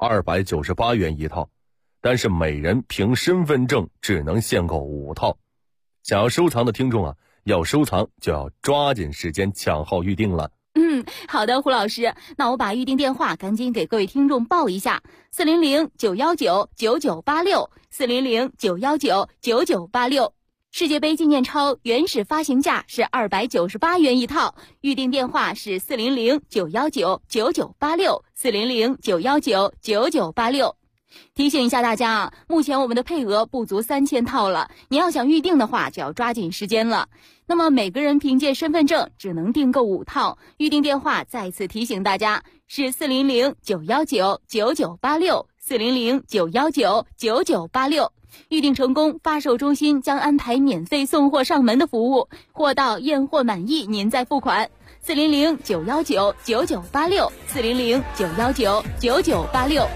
298元一套，但是每人凭身份证只能限购5套。想要收藏的听众啊，要收藏就要抓紧时间抢号预定了。 好的，胡老师，那我把预定电话赶紧给各位听众报一下：400-919-9986，400-919-9986。世界杯纪念钞原始发行价是298元一套，预定电话是400-919-9986，400-919-9986。提醒一下大家啊，目前我们的配额不足3000套了，你要想预定的话就要抓紧时间了。那么每个人凭借身份证只能订购5套，预定电话再次提醒大家是400-919-9986，400-919-9986。预订成功，发售中心将安排免费送货上门的服务，货到验货满意您再付款。400-919-9986，400-919-9986。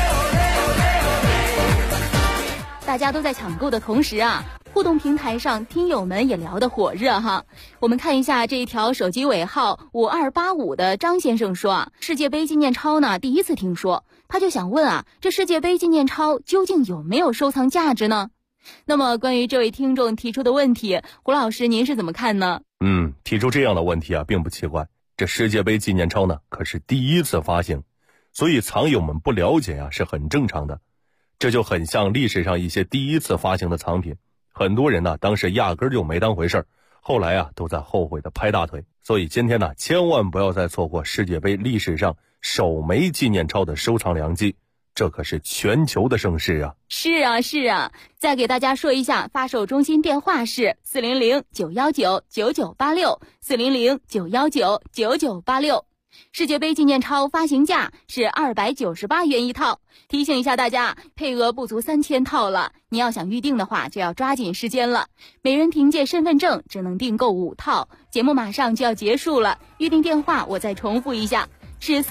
大家都在抢购的同时啊，互动平台上听友们也聊得火热哈。我们看一下这一条手机尾号5285的张先生说啊，世界杯纪念钞呢第一次听说，他就想问啊，这世界杯纪念钞究竟有没有收藏价值呢？那么关于这位听众提出的问题，胡老师您是怎么看呢？ 提出这样的问题啊并不奇怪，这世界杯纪念钞呢可是第一次发行，所以藏友们不了解啊是很正常的。这就很像历史上一些第一次发行的藏品，很多人呢当时压根就没当回事儿，后来啊都在后悔的拍大腿。所以今天呢千万不要再错过世界杯历史上首枚纪念钞的收藏良机，这可是全球的盛事啊。 是啊，再给大家说一下，发售中心电话是400-919-9986，400-919-9986。世界杯纪念钞发行价是298元一套，提醒一下大家，配额不足3000套了，你要想预定的话就要抓紧时间了。每人凭借身份证只能订购5套，节目马上就要结束了，预定电话我再重复一下，是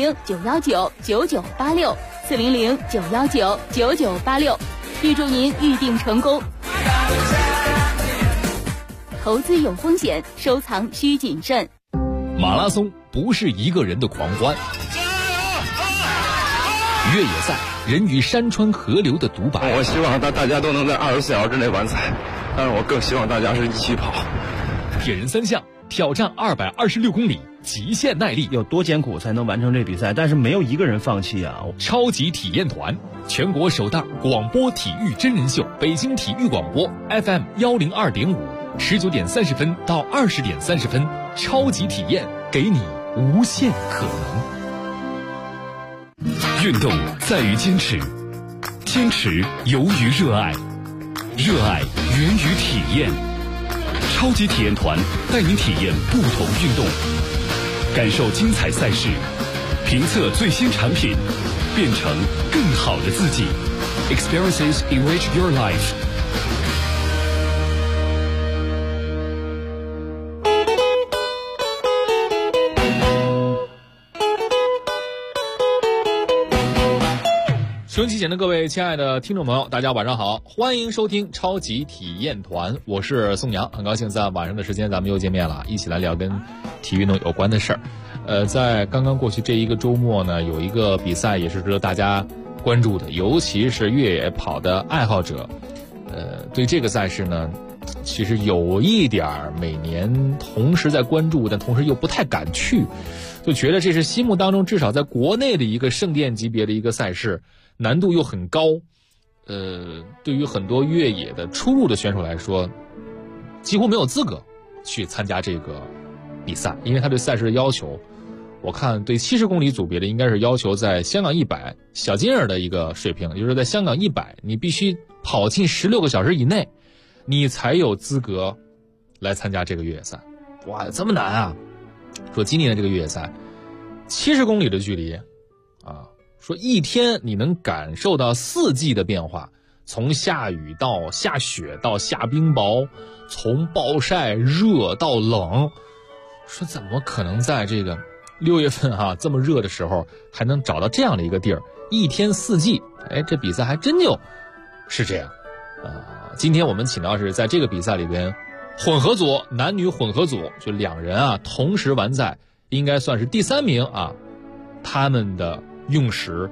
400-919-9986，400-919-9986。预祝您预定成功。投资有风险，收藏需谨慎。 马拉松不是一个人的狂欢，越野赛人与山川河流的独白。 我希望大家都能在24小时之内完赛，但是我更希望大家是一起跑。 铁人3项挑战226公里，极限耐力， 有多艰苦才能完成这比赛？但是没有一个人放弃啊！ 超级体验团，全国首档广播体育真人秀，北京体育广播 FM 102.5，19:30到20:30，超级体验，给你无限可能。运动在于坚持，坚持由于热爱，热爱源于体验。超级体验团带您体验不同运动，感受精彩赛事，评测最新产品，变成更好的自己。Experiences enrich your life。收音机前的各位亲爱的听众朋友，大家晚上好，欢迎收听超级体验团，我是宋阳，很高兴在晚上的时间咱们又见面了，一起来聊跟体育运动有关的事儿。在刚刚过去这一个周末呢，有一个比赛也是值得大家关注的，尤其是越野跑的爱好者，对这个赛事呢，其实有一点每年同时在关注，但同时又不太敢去，就觉得这是心目当中至少在国内的一个圣殿级别的一个赛事。难度又很高，对于很多越野的初入的选手来说，几乎没有资格去参加这个比赛，因为他对赛事的要求，我看对70公里组别的应该是要求在香港100小金人的一个水平，也就是在香港100你必须跑进16个小时以内，你才有资格来参加这个越野赛。哇，这么难啊！说今年的这个越野赛70公里的距离啊，说一天你能感受到四季的变化，从下雨到下雪到下冰雹，从暴晒热到冷，说怎么可能在这个6月份这么热的时候还能找到这样的一个地儿，一天四季，这比赛还真就是这样。今天我们请到是在这个比赛里边混合组，男女混合组就2人同时完赛，应该算是第3名他们的用时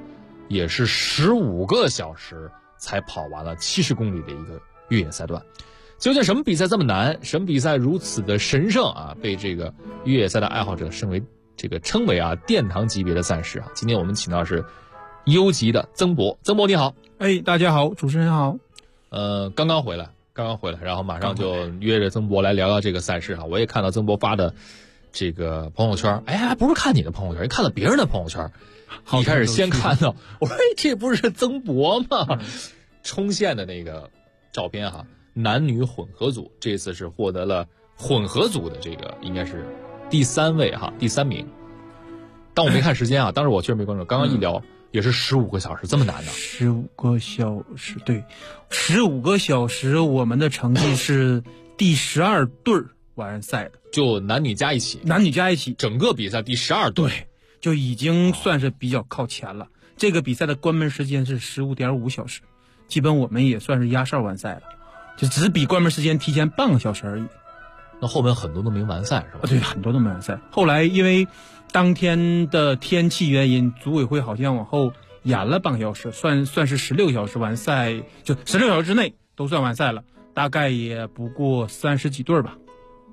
也是15个小时才跑完了70公里的一个越野赛段。究竟什么比赛这么难？什么比赛如此的神圣啊？被这个越野赛的爱好者称为殿堂级别的赛事啊！今天我们请到是优级的曾博，曾博你好。 哎，大家好，主持人好。 刚刚回来，然后马上就约着曾博来聊聊这个赛事啊！我也看到曾博发的这个朋友圈，哎，还不是看你的朋友圈，看了别人的朋友圈。一开始先看到，我说这不是曾博吗？冲线的那个照片哈，男女混合组这次是获得了混合组的这个应该是第3位哈，第3名。但我没看时间啊，当时我确实没关注，刚刚一聊也是15个小时，这么难的 ？15个小时，对，15个小时，我们的成绩是第12对完赛的， 就男女加一起， 整个比赛第12对。 对，就已经算是比较靠前了。这个比赛的关门时间是15.5小时，基本我们也算是压哨完赛了，就只比关门时间提前半个小时而已。 那后面很多都没完赛是吧？ 对，很多都没完赛。后来因为当天的天气原因，组委会好像往后延了半个小时，算是16小时完赛，就16小时之内都算完赛了，大概也不过30几对吧。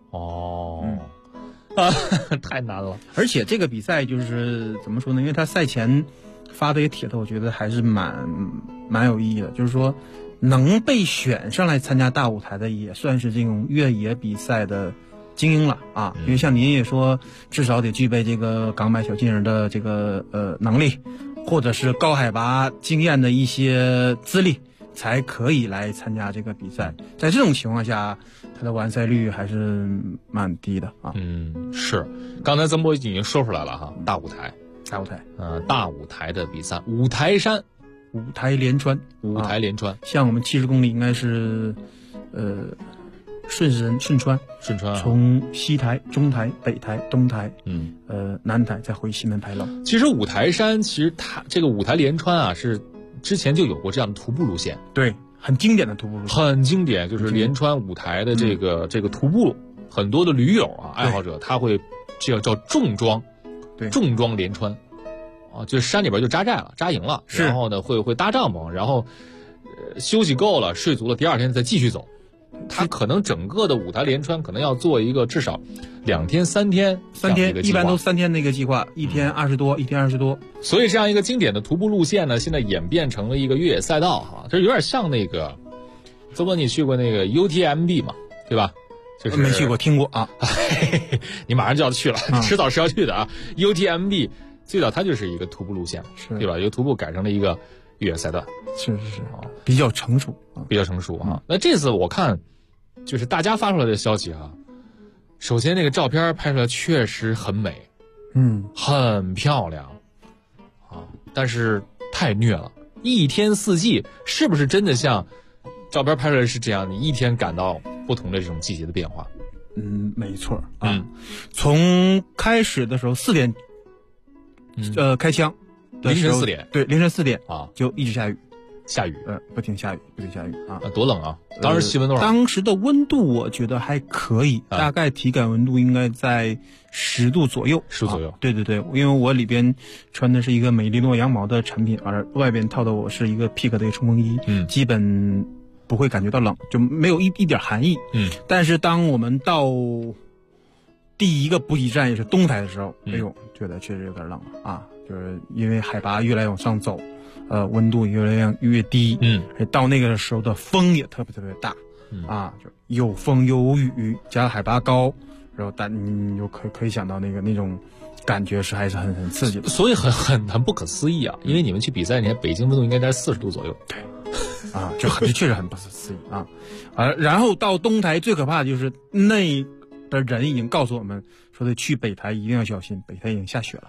太难了。 而且这个比赛就是怎么说呢？因为他赛前发的一个帖子，我觉得还是蛮有意义的。就是说，能被选上来参加大舞台的，也算是这种越野比赛的精英了啊。因为像您也说，至少得具备这个港版小金人的这个能力，或者是高海拔经验的一些资历，才可以来参加这个比赛。在这种情况下，他的完赛率还是蛮低的啊。 是，刚才曾博已经说出来了哈，大舞台，大舞台的比赛，五台山， 五台连川，像我们70公里应该是，顺川，从西台、中台、北台、东台，南台再回西门牌楼。 其实五台山，它这个五台连川啊，是之前就有过这样的徒步路线， 对。很经典的徒步路线， 很经典，就是连川五台的这个徒步路，很多的驴友啊爱好者他会这个叫重装连川啊，就是山里边就扎寨了，扎营了，然后呢会搭帐篷，然后休息够了睡足了，第二天再继续走。他可能整个的五台连川可能要做一个至少2天3天一般都3天那个计划，一天20多。 所以这样一个经典的徒步路线呢，现在演变成了一个越野赛道哈，这有点像那个，曾博你去过那个 UTMB 嘛，对吧？就是没去过，听过啊。 你马上就要去了，迟早是要去的啊。UTMB 最早它就是一个徒步路线，对吧？由徒步改成了一个越野赛段， 是比较成熟啊。 那这次我看就是大家发出来的消息啊，首先那个照片拍出来确实很美，很漂亮啊，但是太虐了。一天四季是不是真的像照片拍出来是这样？你一天感到不同的这种季节的变化？ 没错啊。从开始的时候4点，开枪。 凌晨4点， 对，凌晨4点啊， 就一直下雨，不停下雨啊， 多冷啊！当时气温多少？ 当时的温度我觉得还可以，大概体感温度应该在10度左右。 10度左右， 对，因为我里边穿的是一个美利诺羊毛的产品，而外边套的我是一个 Peak 的一个冲锋衣，基本不会感觉到冷，就没有一点寒意。但是当我们到第一个补给站也是东台的时候，哎呦，觉得确实有点冷了啊。就是因为海拔越来越往上走，温度越来越低，到那个时候的风也特别大，啊，就有风有雨，加海拔高，然后你就可以想到那种感觉还是很刺激的， 所以很不可思议啊！因为你们去比赛，你看北京温度应该在40度左右， 对，啊，这确实很不可思议啊！然后到东台最可怕的就是那的人已经告诉我们说的去北台一定要小心，北台已经下雪了。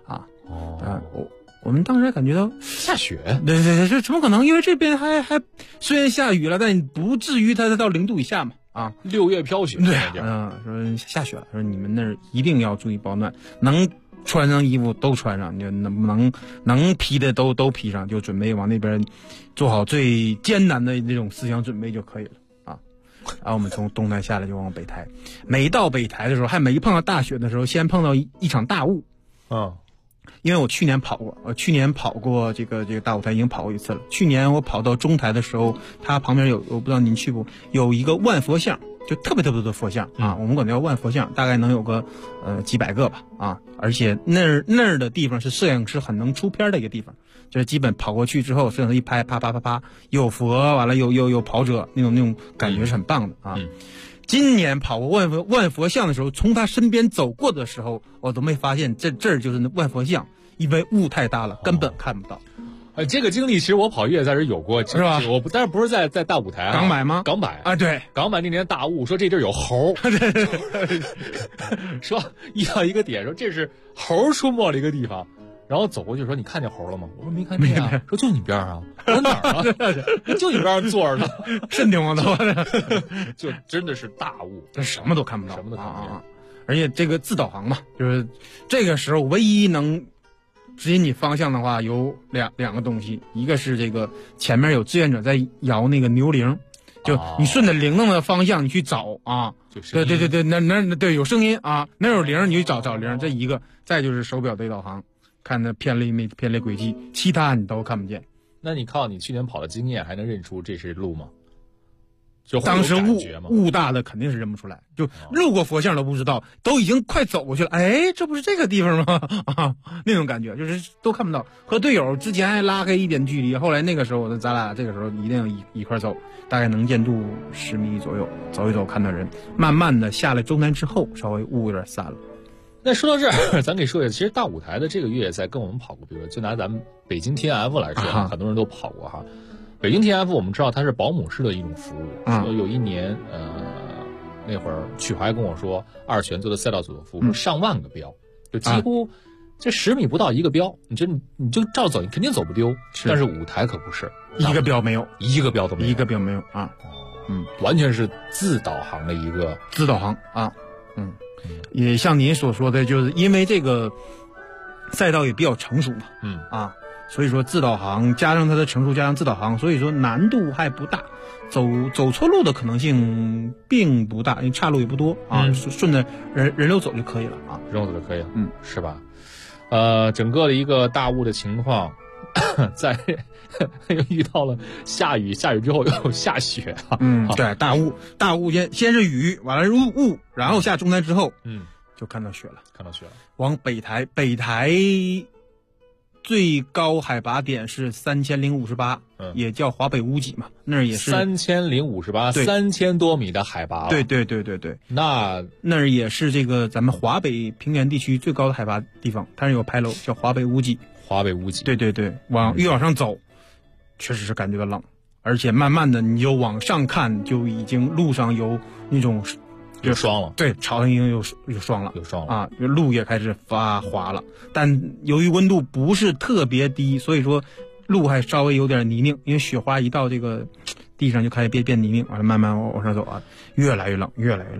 我们当时还感觉到下雪， 对，这怎么可能？因为这边还虽然下雨了，但不至于它到0度以下嘛。啊 ，6月飘雪， 对，说下雪了，说你们那儿一定要注意保暖，能穿上衣服都穿上，你就能披的都披上，就准备往那边做好最艰难的那种思想准备就可以了啊。然后我们从东台下来就往北台，每到北台的时候，还没碰到大雪的时候，先碰到一场大雾。 因为我去年跑过，这个大舞台已经跑过一次了。去年我跑到中台的时候，它旁边有，我不知道您去不，有一个万佛像，就特别多的佛像啊，我们管它叫万佛像，大概能有个几百个吧啊，而且那儿的地方是摄影师很能出片的一个地方，就是基本跑过去之后，摄影师一拍，啪啪啪啪，有佛，完了有跑者，那种感觉是很棒的啊。今年跑过万佛像的时候，从他身边走过的时候，我都没发现这儿就是那万佛像，因为雾太大了，根本看不到。 这个经历其实我跑越野赛时有过， 是吧？ 但是不是在大舞台啊？ 港百吗？ 港百啊，对， 港百那年大雾，说这地儿有猴，说一到一个点说这是猴出没了一个地方。然后走过去说：“你看见猴了吗？”我说：“没看见啊。”说：“就你边上啊。”我说：“哪儿啊？就你边上坐着呢。” 瘆得慌的， 就真的是大雾， 这什么都看不到， 什么都看不见。 而且这个自导航嘛，就是这个时候唯一能指引你方向的话，有两个东西，一个是这个前面有志愿者在摇那个牛铃，就你顺着铃铛的方向你去找啊。对，那对有声音啊，哪有铃你去找铃，这一个。再就是手表对导航。看它偏离没偏离轨迹，其他你都看不见。 那你靠你去年跑的经验，还能认出这是路吗？就当时雾大的肯定是认不出来，就路过佛像都不知道，都已经快走过去了。哎，这不是这个地方吗？啊，那种感觉就是都看不到。和队友之前还拉开一点距离，后来那个时候咱俩这个时候一定一块走，大概能见度10米左右，走一走看到人。慢慢的下来中南之后，稍微雾有点散了。 那说到这儿，咱可以说一下，其实大舞台的这个越野赛跟我们跑过，比如说就拿咱们北京 TNF 来说，很多人都跑过哈。北京 TNF 我们知道它是保姆式的一种服务，说有一年那会儿曲怀跟我说，二泉做的赛道组的服务，说上万个标，就几乎这10米不到一个标，你就照走，你肯定走不丢。但是舞台可不是， 一个标没有， 一个标都没有， 一个标没有啊， 完全是自导航的一个自导航啊，也像您所说的，就是因为这个赛道也比较成熟嘛，所以说自导航加上它的成熟，加上自导航，所以说难度还不大，走错路的可能性并不大，因为岔路也不多啊，顺着人流走就可以了啊， 人流走就可以了，是吧？整个的一个大雾的情况，在又遇到了下雨之后又下雪啊， 对，大雾先是雨，完了是雾，然后下中南之后，就看到雪了，往北台最高海拔点是3058，也叫华北屋脊嘛，那儿也是 3058，3000多米的海拔了。 对，那儿也是这个咱们华北平原地区最高的海拔地方，它是有牌楼叫华北屋脊。对，越往上走，确实是感觉到冷，而且慢慢的你就往上看，就已经路上有那种。 有霜了， 对，朝上已经有霜了啊，路也开始发滑了。但由于温度不是特别低，所以说路还稍微有点泥泞，因为雪花一到这个地上就开始变泥泞，完了慢慢往上走啊，越来越冷。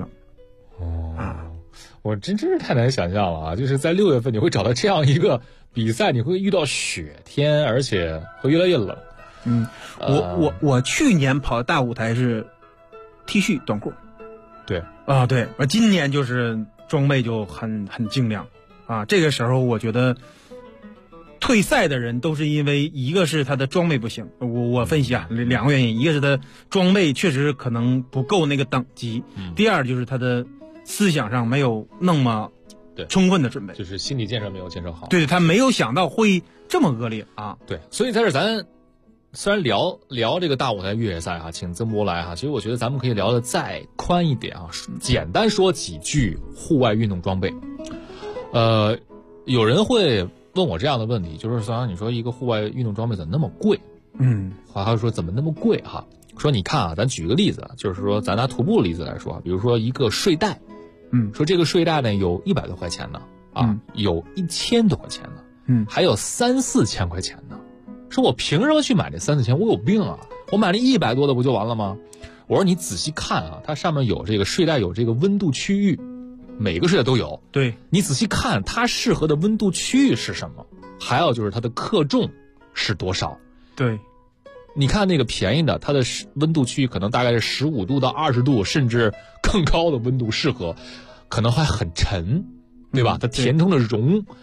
我真是太难想象了啊！就是在6月份你会找到这样一个比赛，你会遇到雪天，而且会越来越冷。 我去年跑的大舞台是 T 恤短裤。 对， 我今年就是装备就很精良啊。这个时候我觉得退赛的人都是因为一个是他的装备不行，我分析2个原因，一个是他装备确实可能不够那个等级，第二就是他的思想上没有那么充分的准备， 就是心理建设没有建设好。 对，他没有想到会这么恶劣啊。 对，所以在这咱虽然聊这个大舞台越野赛哈，请曾博来哈，其实我觉得咱们可以聊得再宽一点啊，简单说几句户外运动装备。有人会问我这样的问题，就是说你说一个户外运动装备怎么那么贵？还有说怎么那么贵哈？说你看啊，咱举个例子，就是说咱拿徒步的例子来说，比如说一个睡袋，说这个睡袋呢有100多块钱的啊，有1000多块钱的，还有3、4千块钱的。说我凭什么去买这3、4千？我有病啊！我买那100多的不就完了吗？我说你仔细看啊，它上面有这个睡袋有这个温度区域，每个睡袋都有。 对， 你仔细看它适合的温度区域是什么，还有就是它的克重是多少。 对， 你看那个便宜的，它的温度区域可能大概是15度到20度，甚至更高的温度适合，可能还很沉，对吧？它填充的绒。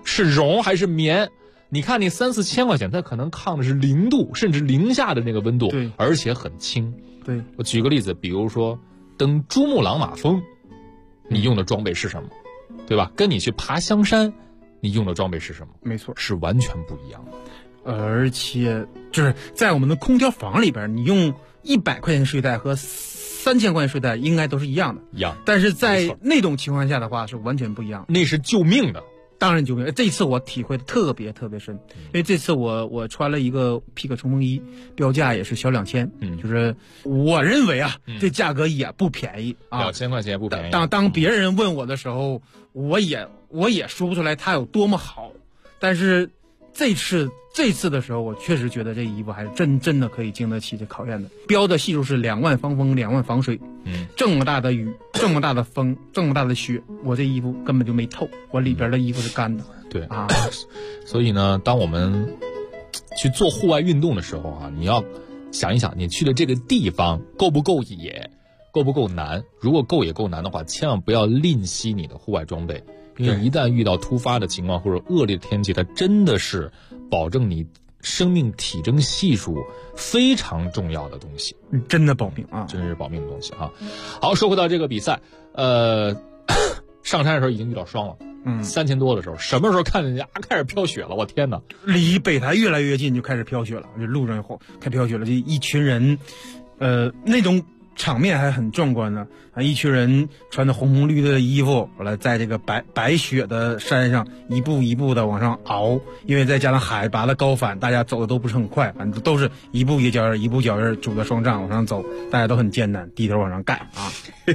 是绒还是棉？你看你3、4千块钱，它可能抗的是0度甚至零下的那个温度， 对， 而且很轻。 对， 我举个例子，比如说登珠穆朗玛峰，你用的装备是什么？对吧？跟你去爬香山，你用的装备是什么？ 没错， 是完全不一样的。 而且就是在我们的空调房里边，你用100块钱睡袋和3000块钱睡袋应该都是一样的， 一样。 但是在那种情况下的话是完全不一样， 那是救命的。 当然救命！这次我体会的特别深，因为这次我穿了一个 PIK 冲锋衣，标价也是小2000，就是我认为这价格也不便宜啊 ，2000块钱也不便宜。 当别人问我的时候，我也说不出来它有多么好，但是这次的时候，我确实觉得这衣服还是真的可以经得起这考验的。标的系数是2万防风，2万防水。这么大的雨，这么大的风，这么大的雪，我这衣服根本就没透，我里边的衣服是干的。 对啊，所以呢，当我们去做户外运动的时候啊，你要想一想，你去的这个地方够不够野，够不够难。如果够野够难的话，千万不要吝惜你的户外装备。因为一旦遇到突发的情况或者恶劣的天气，它真的是保证你生命体征系数非常重要的东西， 真的保命啊， 真是保命的东西啊。好，说回到这个比赛，上山的时候已经遇到霜了，3000多的时候，什么时候看见开始飘雪了？我天哪！ 离北台越来越近就开始飘雪了，就路上开飘雪了，这一群人，那种场面还很壮观呢，一群人穿着红红绿的衣服，后来在这个白雪的山上一步一步的往上熬，因为再加上海拔的高反，大家走的都不是很快，反正都是一步一脚印，一步脚印拄着双杖往上走，大家都很艰难，低头往上盖啊，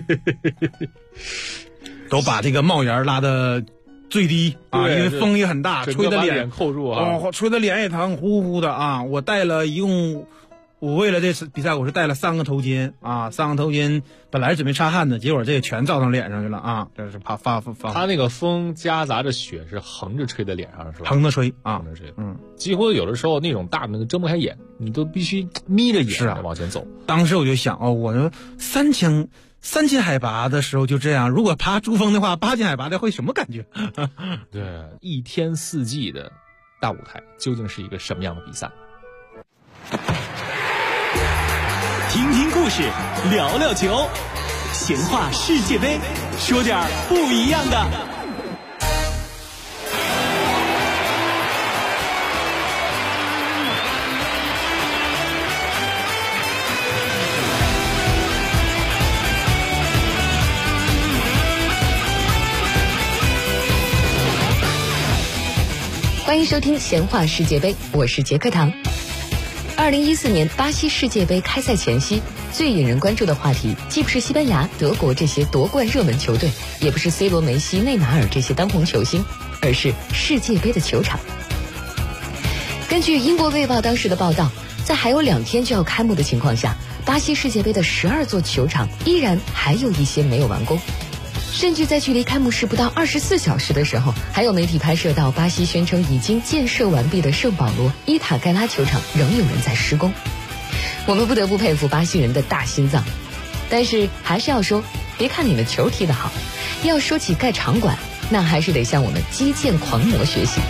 都把这个帽檐拉的最低啊，因为风也很大，吹的脸扣住啊， 吹的脸也疼，呼呼的啊，我带了一共。我为了这次比赛，我是戴了3个头巾啊，3个头巾本来准备擦汗的，结果这个全照上脸上去了啊，这是怕发。 他那个风夹杂着雪是横着吹在脸上是吧？ 横着吹啊， 横着吹，几乎有的时候那种大的睁不开眼，你都必须眯着眼往前走。 当时我就想我说3000海拔的时候就这样，如果爬珠峰的话，8000海拔的会什么感觉？ 对，一天4季的大舞台究竟是一个什么样的比赛？ 听听故事，聊聊球，闲话世界杯，说点不一样的。 欢迎收听闲话世界杯，我是杰克唐。2014年巴西世界杯开赛前夕，最引人关注的话题既不是西班牙、德国这些夺冠热门球队，也不是 C 罗、梅西、内马尔这些当红球星，而是世界杯的球场。根据英国卫报当时的报道，在还有2天就要开幕的情况下，巴西世界杯的12座球场依然还有一些没有完工。甚至在距离开幕式不到24小时的时候，还有媒体拍摄到巴西宣称已经建设完毕的圣保罗伊塔盖拉球场仍有人在施工。我们不得不佩服巴西人的大心脏，但是还是要说，别看你们球踢得好，要说起盖场馆，那还是得向我们基建狂魔学习。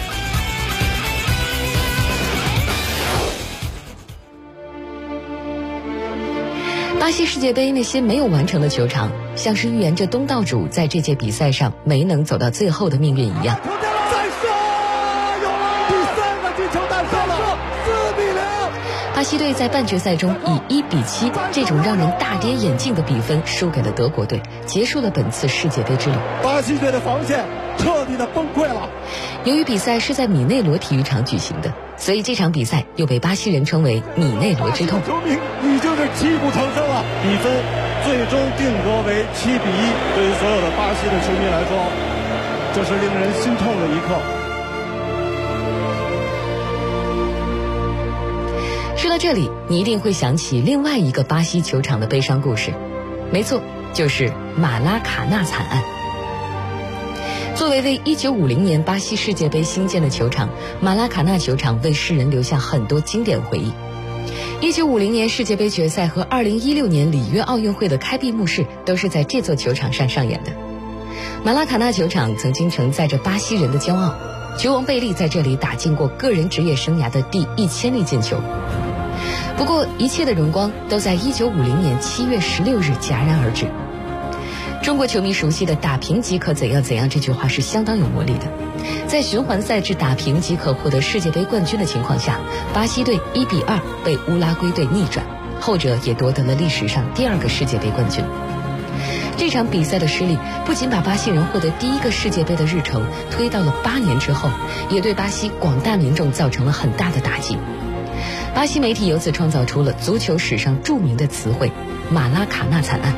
巴西世界杯那些没有完成的球场，像是预言着东道主在这届比赛上没能走到最后的命运一样。 再射，有了第3个进球诞生了，4比0。 巴西队在半决赛中以1比7这种让人大跌眼镜的比分输给了德国队，结束了本次世界杯之旅。 巴西队的防线彻底的崩溃了。 由于比赛是在米内罗体育场举行的，所以这场比赛又被巴西人称为米内罗之痛。 球迷已经是泣不成声了，比分最终定格为7比1。对于所有的巴西的球迷来说，这是令人心痛的一刻。 说到这里，你一定会想起另外一个巴西球场的悲伤故事，没错，就是马拉卡纳惨案。作为1950年巴西世界杯兴建的球场，马拉卡纳球场为世人留下很多经典回忆。1950年世界杯决赛和2016年里约奥运会的开闭幕式都是在这座球场上上演的。马拉卡纳球场曾经承载着巴西人的骄傲， 球王贝利在这里打进过个人职业生涯的第1000粒进球。不过一切的荣光都在1950年7月16日戛然而止。中国球迷熟悉的打平即可怎样怎样这句话是相当有魔力的。在循环赛制打平即可获得世界杯冠军的情况下，巴西队1-2被乌拉圭队逆转，后者也夺得了历史上第2个世界杯冠军。这场比赛的失利不仅把巴西人获得第1个世界杯的日程推到了8年之后，也对巴西广大民众造成了很大的打击。巴西媒体由此创造出了足球史上著名的词汇“马拉卡纳惨案”。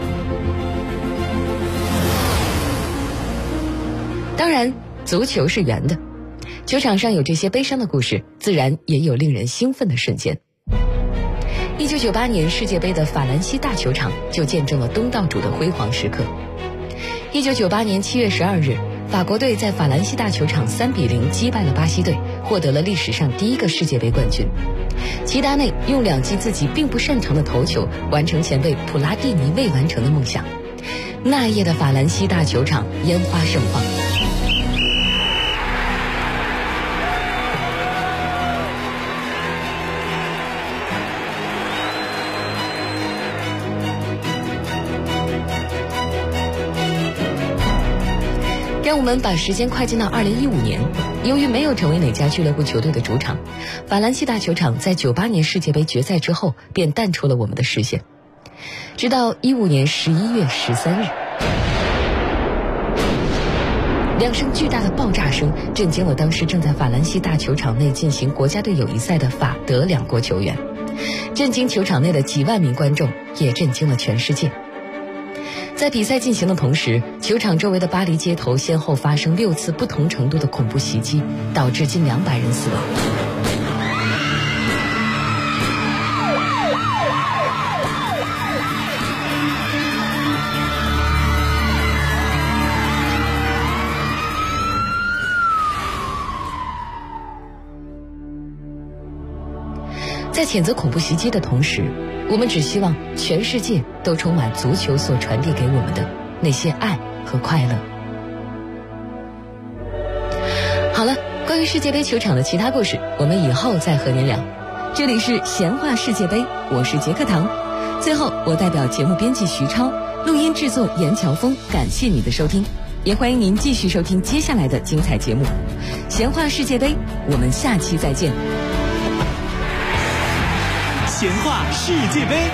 当然，足球是圆的，球场上有这些悲伤的故事，自然也有令人兴奋的瞬间。1998年世界杯的法兰西大球场就见证了东道主的辉煌时刻。1998年7月12日，法国队在法兰西大球场3-0击败了巴西队，获得了历史上第1个世界杯冠军。齐达内用2记自己并不擅长的头球，完成前辈普拉蒂尼未完成的梦想。那夜的法兰西大球场烟花盛放。让我们把时间快进到2015年，由于没有成为哪家俱乐部球队的主场，法兰西大球场在98年世界杯决赛之后便淡出了我们的视线。直到15年11月13日，2声巨大的爆炸声震惊了当时正在法兰西大球场内进行国家队友谊赛的法德2国球员，震惊球场内的几万名观众，也震惊了全世界。在比赛进行的同时，球场周围的巴黎街头先后发生6次不同程度的恐怖袭击，导致近200人死亡。在谴责恐怖袭击的同时，我们只希望全世界都充满足球所传递给我们的那些爱和快乐。好了，关于世界杯球场的其他故事，我们以后再和您聊。这里是闲话世界杯，我是杰克堂。最后，我代表节目编辑徐超，录音制作严乔峰，感谢你的收听，也欢迎您继续收听接下来的精彩节目。闲话世界杯，我们下期再见。 闲话世界杯，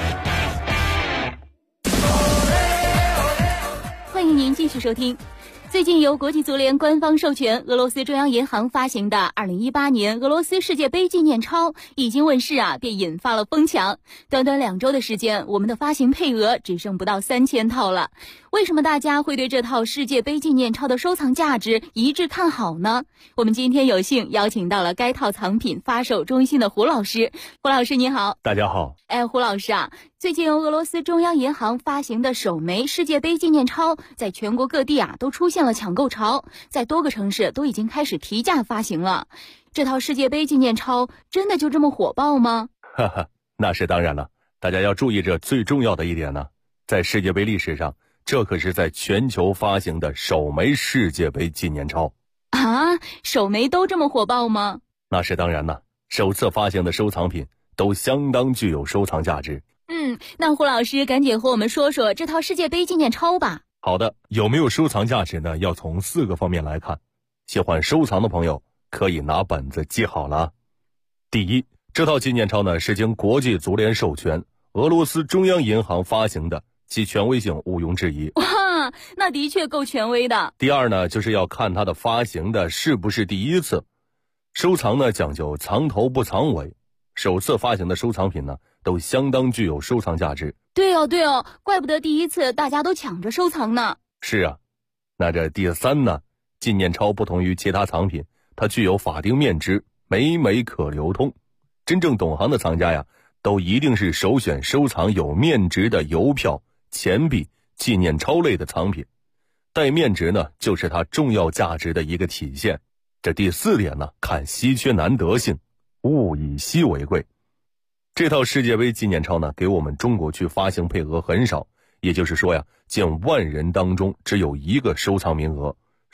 欢迎您继续收听。最近由国际足联官方授权，俄罗斯中央银行发行的2018年俄罗斯世界杯纪念钞已经问世便引发了疯抢。短短2周的时间，我们的发行配额只剩不到3000套了。为什么大家会对这套世界杯纪念钞的收藏价值一致看好呢？我们今天有幸邀请到了该套藏品发售中心的胡老师。胡老师你好。 大家好。 胡老师最近由俄罗斯中央银行发行的首枚世界杯纪念钞在全国各地都出现了抢购潮，在多个城市都已经开始提价发行了。这套世界杯纪念钞真的就这么火爆吗？ 哈哈，那是当然了。大家要注意这最重要的一点呢，在世界杯历史上，这可是在全球发行的首枚世界杯纪念钞首枚都这么火爆吗？ 那是当然了，首次发行的收藏品都相当具有收藏价值。 那胡老师赶紧和我们说说这套世界杯纪念钞吧。 好的，有没有收藏价值呢？要从4个方面来看。喜欢收藏的朋友可以拿本子记好了。第一，这套纪念钞呢是经国际足联授权，俄罗斯中央银行发行的，其权威性毋庸置疑。 哇，那的确够权威的。 第二呢，就是要看它的发行的是不是第一次。收藏呢讲究藏头不藏尾，首次发行的收藏品呢都相当具有收藏价值。 对哦，怪不得第一次大家都抢着收藏呢。 是啊，那这第3呢，纪念钞不同于其他藏品，它具有法定面值，每枚可流通。真正懂行的藏家都一定是首选收藏有面值的邮票、钱币、纪念钞类的藏品。带面值呢，就是它重要价值的一个体现。这第4点呢，看稀缺难得性，物以稀为贵。这套世界杯纪念钞呢，给我们中国区发行配额很少，也就是说近万人当中只有1个收藏名额，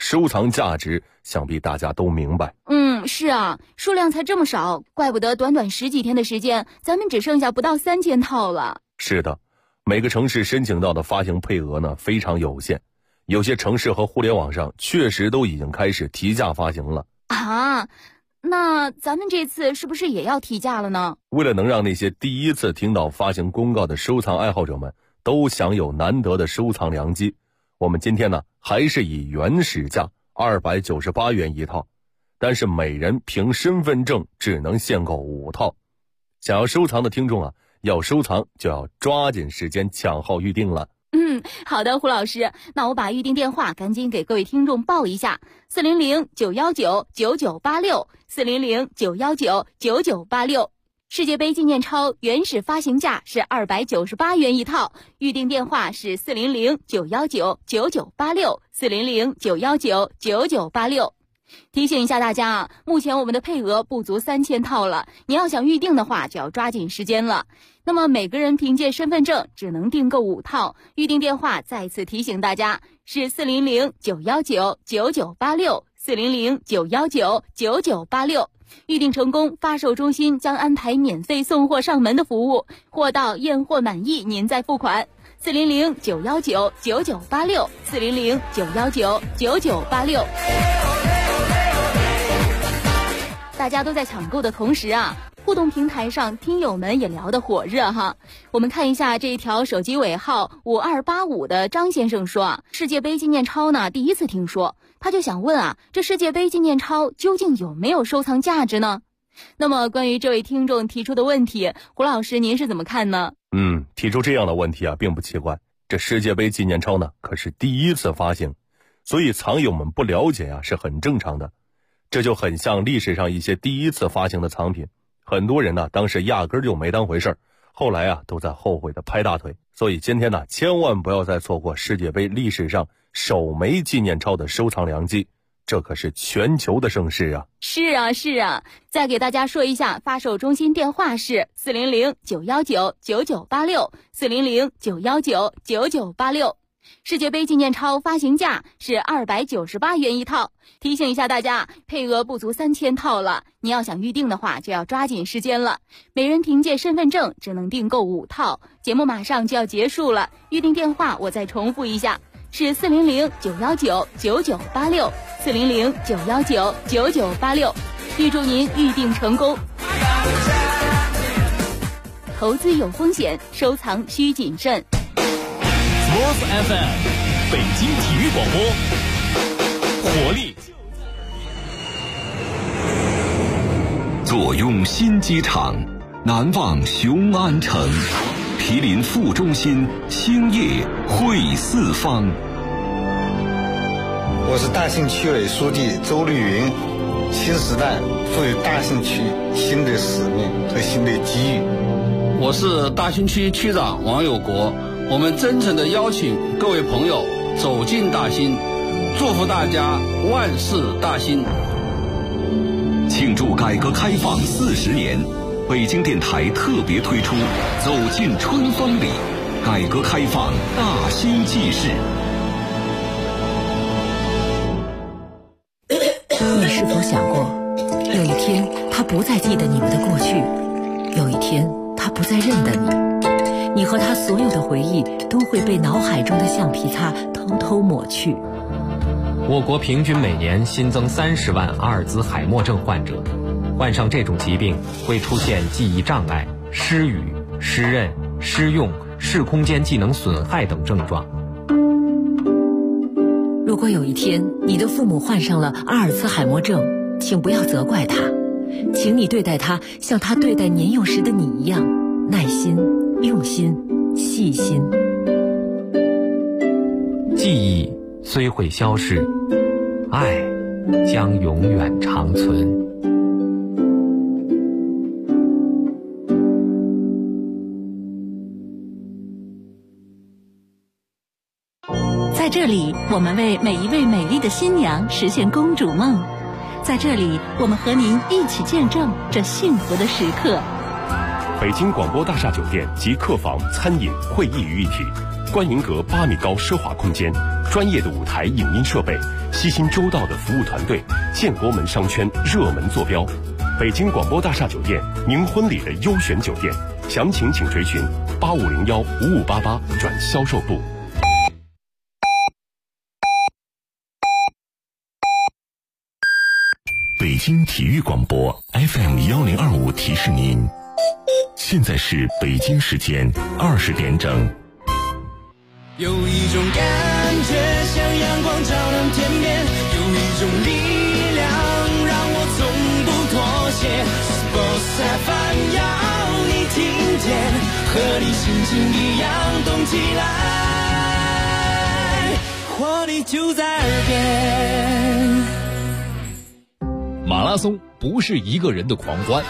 收藏价值想必大家都明白。 是啊，数量才这么少，怪不得短短10几天的时间，咱们只剩下不到3000套了。 是的，每个城市申请到的发行配额呢非常有限，有些城市和互联网上确实都已经开始提价发行了。 那咱们这次是不是也要提价了呢？ 为了能让那些第一次听到发行公告的收藏爱好者们都享有难得的收藏良机，我们今天呢还是以原始价298元一套，但是每人凭身份证只能限购5套。想要收藏的听众啊，要收藏就要抓紧时间抢号预定了。 好的，胡老师，那我把预定电话赶紧给各位听众报一下：400-919-9986，400-919-9986。世界杯纪念钞原始发行价是298元一套，预定电话是400-919-9986，400-919-9986。提醒一下大家啊，目前我们的配额不足3000套了，你要想预定的话就要抓紧时间了。那么每个人凭借身份证只能订购5套，预定电话再次提醒大家是400-919-9986，400-919-9986。预订成功，发售中心将安排免费送货上门的服务，货到验货满意您再付款。400-919-9986，400-919-9986。大家都在抢购的同时啊，互动平台上听友们也聊得火热哈。我们看一下这一条手机尾号5285的张先生说啊，世界杯纪念钞呢第一次听说，他就想问啊，这世界杯纪念钞究竟有没有收藏价值呢？那么关于这位听众提出的问题，胡老师您是怎么看呢？ 提出这样的问题啊并不奇怪，这世界杯纪念钞呢可是第一次发行，所以藏友们不了解啊是很正常的。这就很像历史上一些第一次发行的藏品，很多人呢当时压根就没当回事儿，后来啊都在后悔的拍大腿。所以今天呢千万不要再错过世界杯历史上首枚纪念钞的收藏良机，这可是全球的盛事啊。 是啊，再给大家说一下，发售中心电话是400-919-9986，400-919-9986。世界杯纪念钞发行价是298元一套，提醒一下大家，配额不足3000套了，你要想预定的话就要抓紧时间了。每人凭借身份证只能订购5套，节目马上就要结束了，预定电话我再重复一下，是400-919-9986，400-919-9986。预祝您预定成功。投资有风险，收藏需谨慎。 Sports FM 北京体育广播，活力。 坐拥新机场，难忘雄安城，毗邻副中心，兴业汇四方。 我是大兴区委书记周绿云。新时代赋予大兴区新的使命和新的机遇。 我是大兴区区长王有国。我们真诚地邀请各位朋友走进大兴，祝福大家万事大兴。 庆祝改革开放40年，北京电台特别推出《走进春风里》，改革开放大兴纪事。 你是否想过，有一天他不再记得你们的过去，有一天他不再认得你和他所有的回忆都会被脑海中的橡皮擦偷偷抹去。 我国平均每年新增30万阿尔兹海默症患者，患上这种疾病会出现记忆障碍、失语、失认、失用、视空间技能损害等症状。 如果有一天你的父母患上了阿尔兹海默症，请不要责怪他，请你对待他像他对待年幼时的你一样，耐心、用心、细心。 记忆虽会消逝，爱将永远长存。 在这里，我们为每一位美丽的新娘实现公主梦。在这里，我们和您一起见证这幸福的时刻。 北京广播大厦酒店及客房、餐饮、会议于一体， 观影阁8米高奢华空间，专业的舞台影音设备，细心周到的服务团队，建国门商圈热门坐标。北京广播大厦酒店，您婚礼的优选酒店，详情请垂询85015588转销售部。北京体育广播 FM1025提示您，现在是北京时间20点整。 有一种感觉像阳光照亮天边，有一种力量让我从不妥协。Sports FM 要你听见，和你心情一样动起来，活力就在耳边。 马拉松不是一个人的狂欢，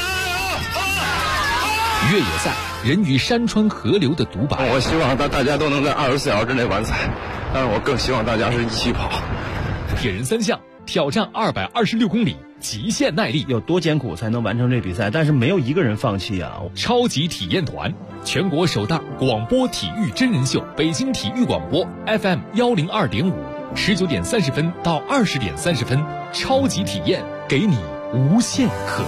越野赛人与山川河流的独白。 我希望大家都能在24小时之内完赛，但是我更希望大家是一起跑。 铁人3项挑战226公里，极限耐力， 有多艰苦才能完成这比赛？但是没有一个人放弃啊！ 超级体验团，全国首档广播体育真人秀，北京体育广播 FM102.5，19点30分到20点30分，超级体验，给你无限可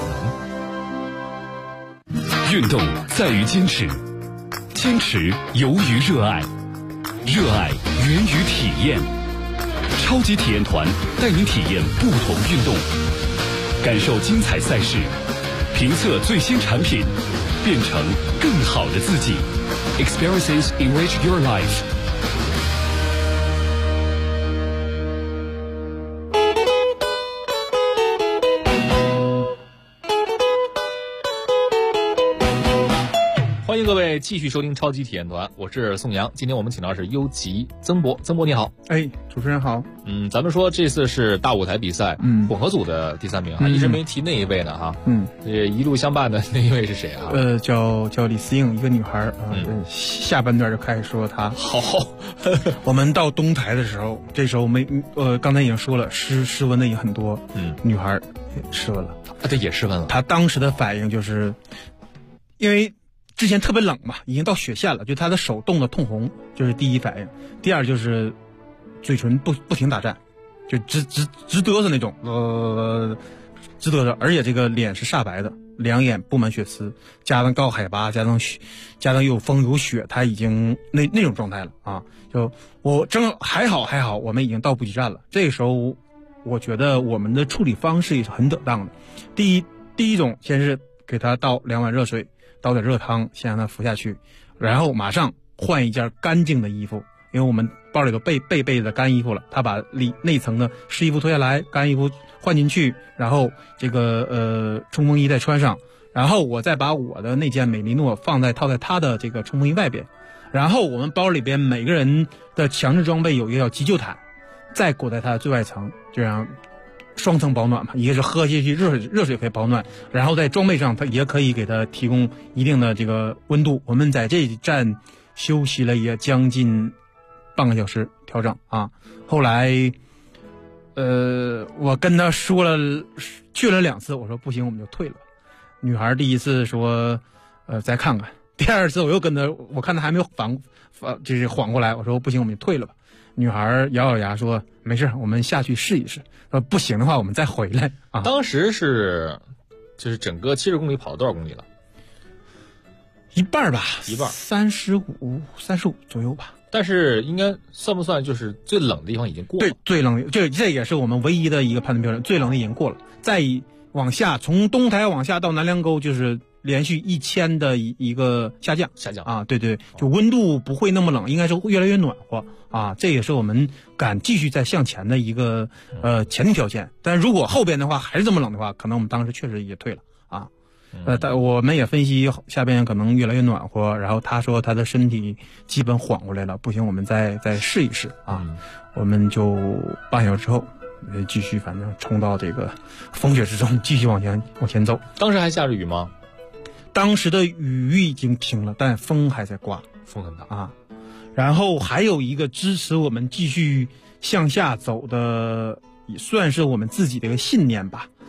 能。 运动在于坚持，坚持由于热爱，热爱源于体验。超级体验团带您体验不同运动，感受精彩赛事，评测最新产品，变成更好的自己。Experiences enrich your life。 欢迎各位继续收听超级体验团，我是宋阳。今天我们请到是优吉曾博，曾博你好。 哎，主持人好。 咱们说这次是大舞台比赛，混合组的第3名哈，一直没提那一位呢哈。一路相伴的那一位是谁啊？ 叫李思颖，一个女孩啊。下半段就开始说她。 好， 我们到东台的时候，这时候刚才已经说了，湿温的也很多。女孩也湿温了。 对，也湿温了。 她当时的反应就是，因为之前特别冷嘛，已经到雪线了，就他的手冻得通红，就是第一反应。第二就是嘴唇不停打颤，就直嘚瑟那种，直嘚瑟，而且这个脸是煞白的，两眼布满血丝，加上高海拔，加上有风有雪，他已经那种状态了啊！就我还好，我们已经到补给站了。这个时候，我觉得我们的处理方式也是很得当的。第一种，先是给他倒2碗热水。倒点热汤，先让它服下去，然后马上换一件干净的衣服，因为我们包里头备的干衣服了。他把内层的湿衣服脱下来，干衣服换进去，然后这个冲锋衣再穿上，然后我再把我的那件美利诺套在他的这个冲锋衣外边，然后我们包里边每个人的强制装备有一个叫急救毯，再裹在他的最外层，这样双层保暖嘛，一个是喝下去热水可以保暖，然后在装备上它也可以给它提供一定的这个温度。我们在这一站休息了也将近半个小时调整啊。后来我跟他说了去了2次，我说不行我们就退了。女孩第一次说再看看，第2次我又跟他，我看他还没有就是缓过来，我说不行我们就退了吧。女孩咬牙说没事，我们下去试一试，说不行的话我们再回来啊。 当时就是整个70公里跑了多少公里了？ 一半吧， 一半 ，35左右吧。 但是应该算不算就是最冷的地方已经过了？ 对，最冷的这也是我们唯一的一个判断标准，最冷的已经过了。再往下，从东台往下到南梁沟就是连续1000的一个下降啊，对，就温度不会那么冷，应该是越来越暖和啊，这也是我们敢继续再向前的一个前提条件。但如果后边的话还是这么冷的话，可能我们当时确实也退了啊。但我们也分析下边可能越来越暖和，然后他说他的身体基本缓过来了，不行我们再试一试啊。我们就半小时之后继续反正冲到这个风雪之中，继续往前走。 当时还下着雨吗？ 当时的雨已经停了，但风还在刮， 风很大啊。然后还有一个支持我们继续向下走的，也算是我们自己的一个信念吧。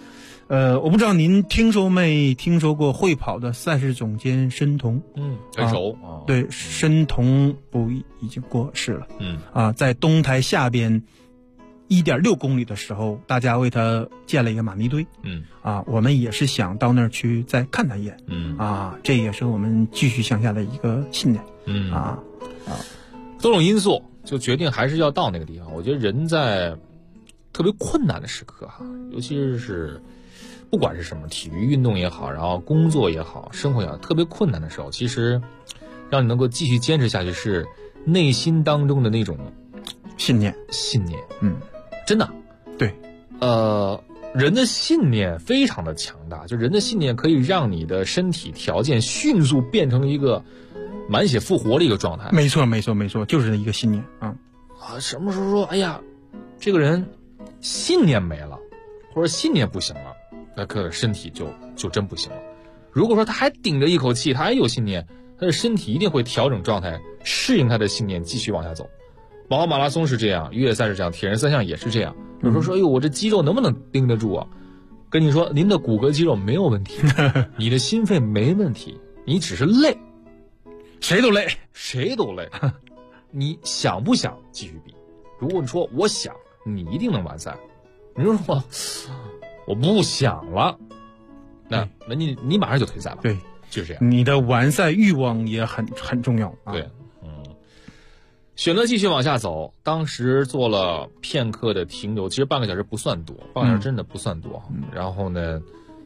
我不知道您听说没听说过会跑的赛事总监申彤？ 很熟对，申彤已经过世了。在东台下边1.6公里的时候，大家为他建了一个马尼堆。我们也是想到那儿去再看他一眼。这也是我们继续向下的一个信念。 多种因素就决定还是要到那个地方。我觉得人在特别困难的时刻尤其是不管是什么体育运动也好，然后工作也好，生活也好，特别困难的时候，其实让你能够继续坚持下去是内心当中的那种信念。 真的。 对。 人的信念非常的强大，就人的信念可以让你的身体条件迅速变成一个满血复活的一个状态。 没错，就是一个信念什么时候说哎呀这个人信念没了，或者信念不行了，那可身体就真不行了。如果说他还顶着一口气，他还有信念，他的身体一定会调整状态，适应他的信念，继续往下走。跑跑马拉松是这样，越野赛是这样，铁人三项也是这样。有时候说哎呦我这肌肉能不能盯得住啊？跟你说您的骨骼肌肉没有问题你的心肺没问题，你只是累。 谁都累你想不想继续比？如果你说我想，你一定能完赛。你说我不想了，那你马上就退赛了。 对， 就是这样。 你的完赛欲望也很重要。 对，选择继续往下走。当时做了片刻的停留，其实半个小时不算多，半个小时真的不算多。然后呢，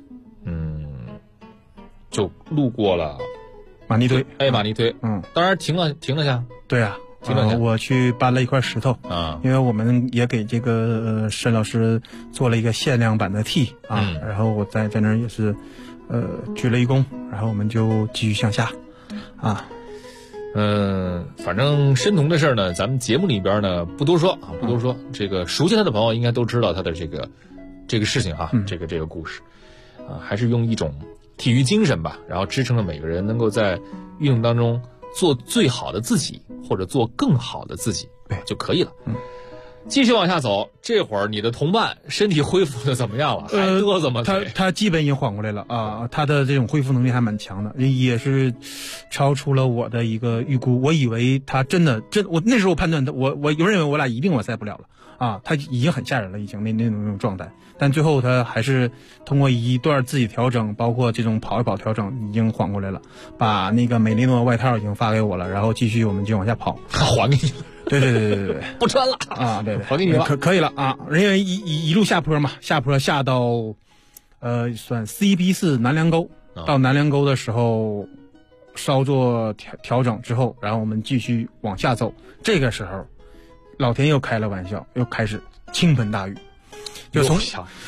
就路过了马尼堆。 马尼堆。当然停了下。 对啊。我去搬了一块石头因为我们也给这个申老师做了一个限量版的 T 然后我在那儿也是鞠了一躬，然后我们就继续向下反正申彤的事儿呢，咱们节目里边呢不多说。这个熟悉他的朋友应该都知道他的这个事情这个故事还是用一种体育精神吧，然后支撑了每个人能够在运动当中做最好的自己，或者做更好的自己就可以了。继续往下走，这会儿你的同伴身体恢复的怎么样了？还嘚瑟吗？ 他基本已经缓过来了他的这种恢复能力还蛮强的，也是超出了我的一个预估。我以为他我那时候判断我认为我俩一定完赛不了了他已经很吓人了，已经那种状态。但最后他还是通过一段自己调整，包括这种跑一跑调整，已经缓过来了，把那个美利诺外套已经发给我了，然后继续我们就往下跑。 还给你了。 对， 不穿了对， 还给你了， 可以了因为一路下坡嘛，下坡下到算 CP4 南梁沟，到南梁沟的时候稍作调整之后，然后我们继续往下走。这个时候老天又开了玩笑，又开始倾盆大雨，就从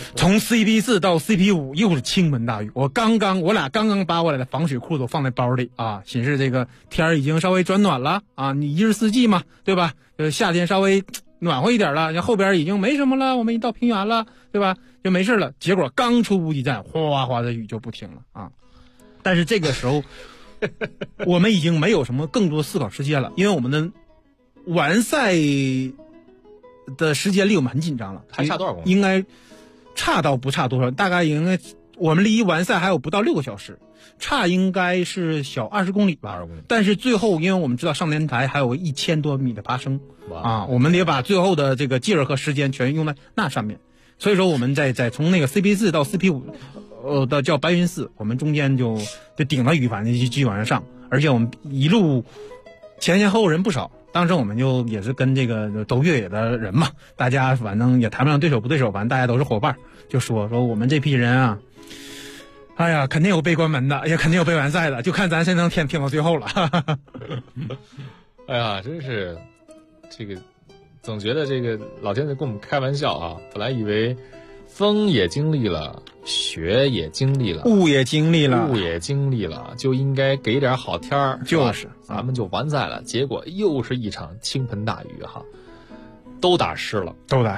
CP4 到 CP5 又是倾盆大雨。我俩刚刚把我俩的防水裤都放在包里显示这个天儿已经稍微转暖了你一日四季嘛，对吧？夏天稍微暖和一点了，后边已经没什么了，我们已经到平原了，对吧？就没事了。结果刚出补给站，哗哗的雨就不停了但是这个时候我们已经没有什么更多思考时间了，因为我们的完赛的时间离我们很紧张了。 还差多少公里？ 应该差到不差多少，大概应该我们离完赛还有不到6个小时，差应该是小20公里吧。但是最后因为我们知道上天台还有1000多米的爬升我们得把最后的这个劲儿和时间全用在那上面。所以说我们在从那个 CP4 到 CP5 的叫白云寺，我们中间就顶了雨，反正就继续往上上，而且我们一路前后人不少。当时我们就也是跟这个都越野的人嘛，大家反正也谈不上对手不对手，反正大家都是伙伴，就说我们这批人哎呀，肯定有被关门的，也肯定有被完赛的，就看咱谁能挺到最后了。 哎呀，真是这个总觉得这个老天在跟我们开玩笑本来以为风也经历了，雪也经历了， 雾也经历了，就应该给点好天儿， 就是咱们就完赛了。结果又是一场倾盆大雨都打湿了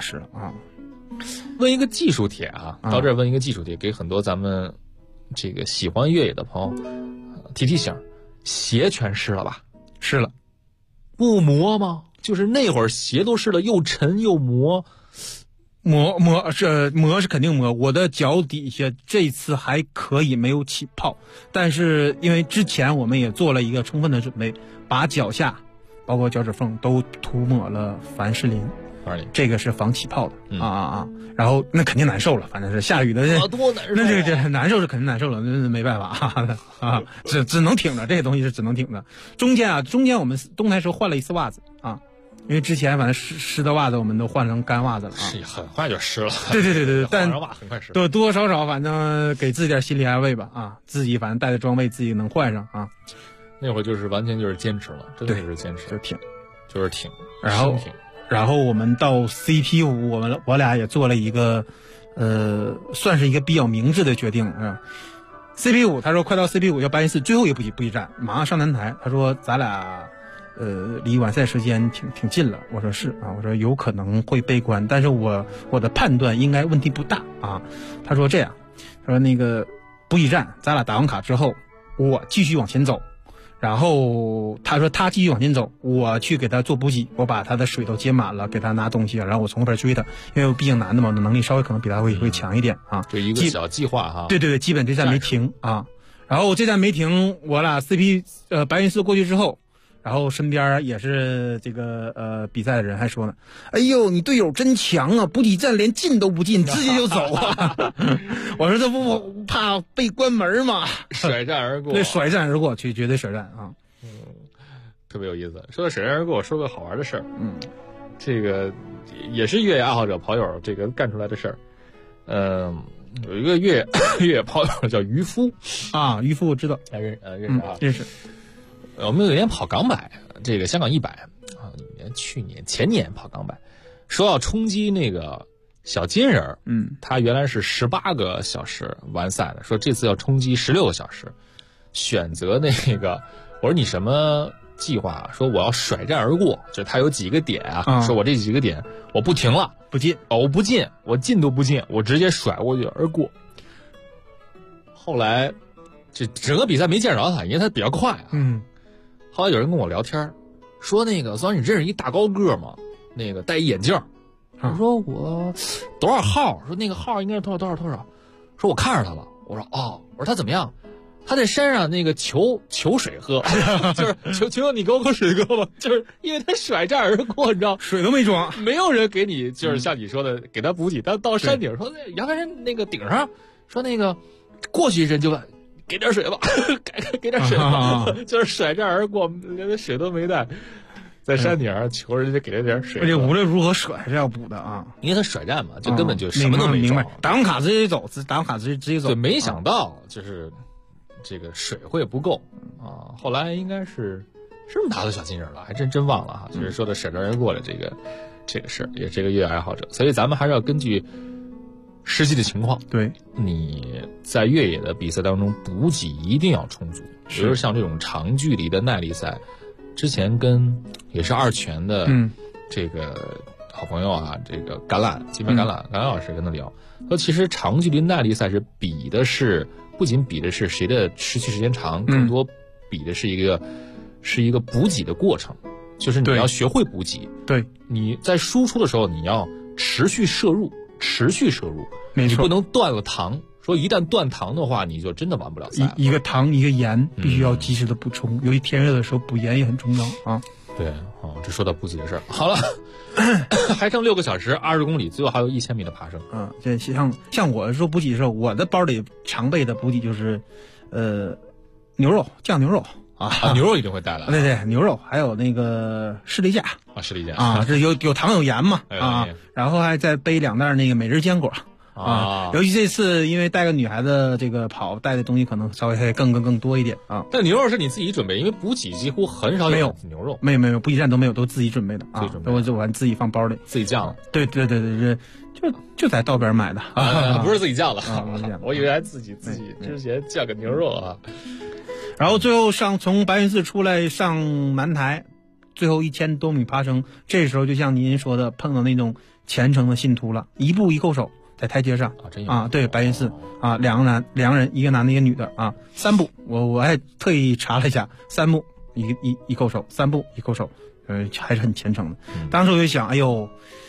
问一个技术帖到这儿问一个技术帖，给很多咱们这个喜欢越野的朋友提醒，鞋全湿了吧？ 湿了， 不磨吗？就是那会儿鞋都湿了，又沉又磨。 磨是肯定磨，我的脚底下这次还可以没有起泡，但是因为之前我们也做了一个充分的准备，把脚下包括脚趾缝都涂抹了凡士林，这个是防起泡的、然后那肯定难受了，反正是下雨的多难受、 那这难受是肯定难受了，那没办法只能挺着，这些东西是只能挺着。中间我们动态时候换了一次袜子啊。因为之前反正湿的袜子我们都换成干袜子了是很快就湿了。 对，但换袜很快湿。 多多少少反正给自己点心理安慰吧啊，自己反正带的装备自己能换上啊。 那会儿就是完全就是坚持了，真的是坚持，就是挺。 然后我们到 CP5，我俩也做了一个算是一个比较明智的决定啊。CP5，他说快到 CP5要白银寺最后一个补给站，马上上南台。他说咱俩。离完赛时间挺近了，我说是啊，我说有可能会被关，但是我的判断应该问题不大啊。他说这样，他说那个补给站咱俩打完卡之后，我继续往前走，然后他说他继续往前走，我去给他做补给，我把他的水都接满了，给他拿东西，然后我从后边追他，因为毕竟男的嘛，我的能力稍微可能比他会强一点啊。 就一个小计划哈。 对，基本这站没停啊。然后这站没停，我俩 CP 白云寺过去之后。然后身边也是这个比赛的人还说呢，哎呦你队友真强啊，补给站连进都不进，直接就走啊！我说这不怕被关门吗？ 甩战而过， 对，甩战而过，绝对甩战啊！ 特别有意思。说到甩战而过，我说个好玩的事儿，这个也是越野爱好者跑友这个干出来的事儿。有一个越野跑友叫渔夫啊，渔夫我知道， 认识啊， 认识。 我们有一年跑港百，这个香港100啊，前年跑港百，说要冲击那个小金人，他原来是18个小时完赛的，说这次要冲击16个小时，选择那个，我说你什么计划？说我要甩战而过，就他有几个点啊，说我这几个点我不停了， 不进， 我不进，我进都不进，我直接甩过去而过。后来这整个比赛没见着他，因为他比较快啊。后来有人跟我聊天，说那个孙你认识一大高个吗？那个戴一眼镜。我说我多少号？说那个号应该是多少？说我看着他了。我说哦，我说他怎么样？他在山上那个求水喝，就是求你给我口水喝吧，就是因为他甩战而过，你知道， 水都没装， 没有人给你，就是像你说的给他补给。但到山顶说阳明山那个顶上，说那个过去人就问。给点水吧，给点水吧，就是甩战而过，连水都没带，在山顶上求人家给他点水。 而且无论如何水还是要补的啊， 因为他甩战嘛，就根本就什么都没明白。打完卡直接走，打完卡直接走。 对，没想到就是这个水会不够啊。后来应该是不是拿到小金人了？还真忘了哈。就是说的甩战而过的这个事儿，也是一个越野爱好者，所以咱们还是要根据。实际的情况， 对你在越野的比赛当中补给一定要充足，比如像这种长距离的耐力赛，之前跟也是2全的这个好朋友啊，这个金牌橄榄老师跟他聊，说其实长距离耐力赛是不仅比的是谁的持续时间长，更多比的是一个补给的过程，就是你要学会补给， 对， 你在输出的时候你要持续摄入，你不能断了糖。说一旦断糖的话，你就真的完不了赛。 一个糖一个盐必须要及时的补充，尤其天热的时候补盐也很重要啊。 对，这说到补给的事儿。好了，还剩6个小时，20公里，最后还有1000米的爬升。 这像我说补给的时候，我的包里常备的补给就是牛肉酱牛肉。 牛肉一定会带来。 对，牛肉还有那个士力架这有糖有盐嘛然后还再背2袋那个每日坚果尤其这次因为带个女孩子这个跑，带的东西可能稍微更多一点啊。 但牛肉是你自己准备，因为补给几乎很少有牛肉， 没有补给站都没有，都自己准备的啊。我自己放包里， 自己酱了。 对，就在道边买的不是自己酱了我以为还自己之前酱个牛肉啊。 然后最后从白云寺出来上南台，最后1000多米爬升，这时候就像您说的，碰到那种虔诚的信徒了，一步一叩首在台阶上对，白云寺两个人，一个男的一个女的3步，我还特意查了一下，3步一叩首，3步一叩首，还是很虔诚的。当时我就想，哎呦，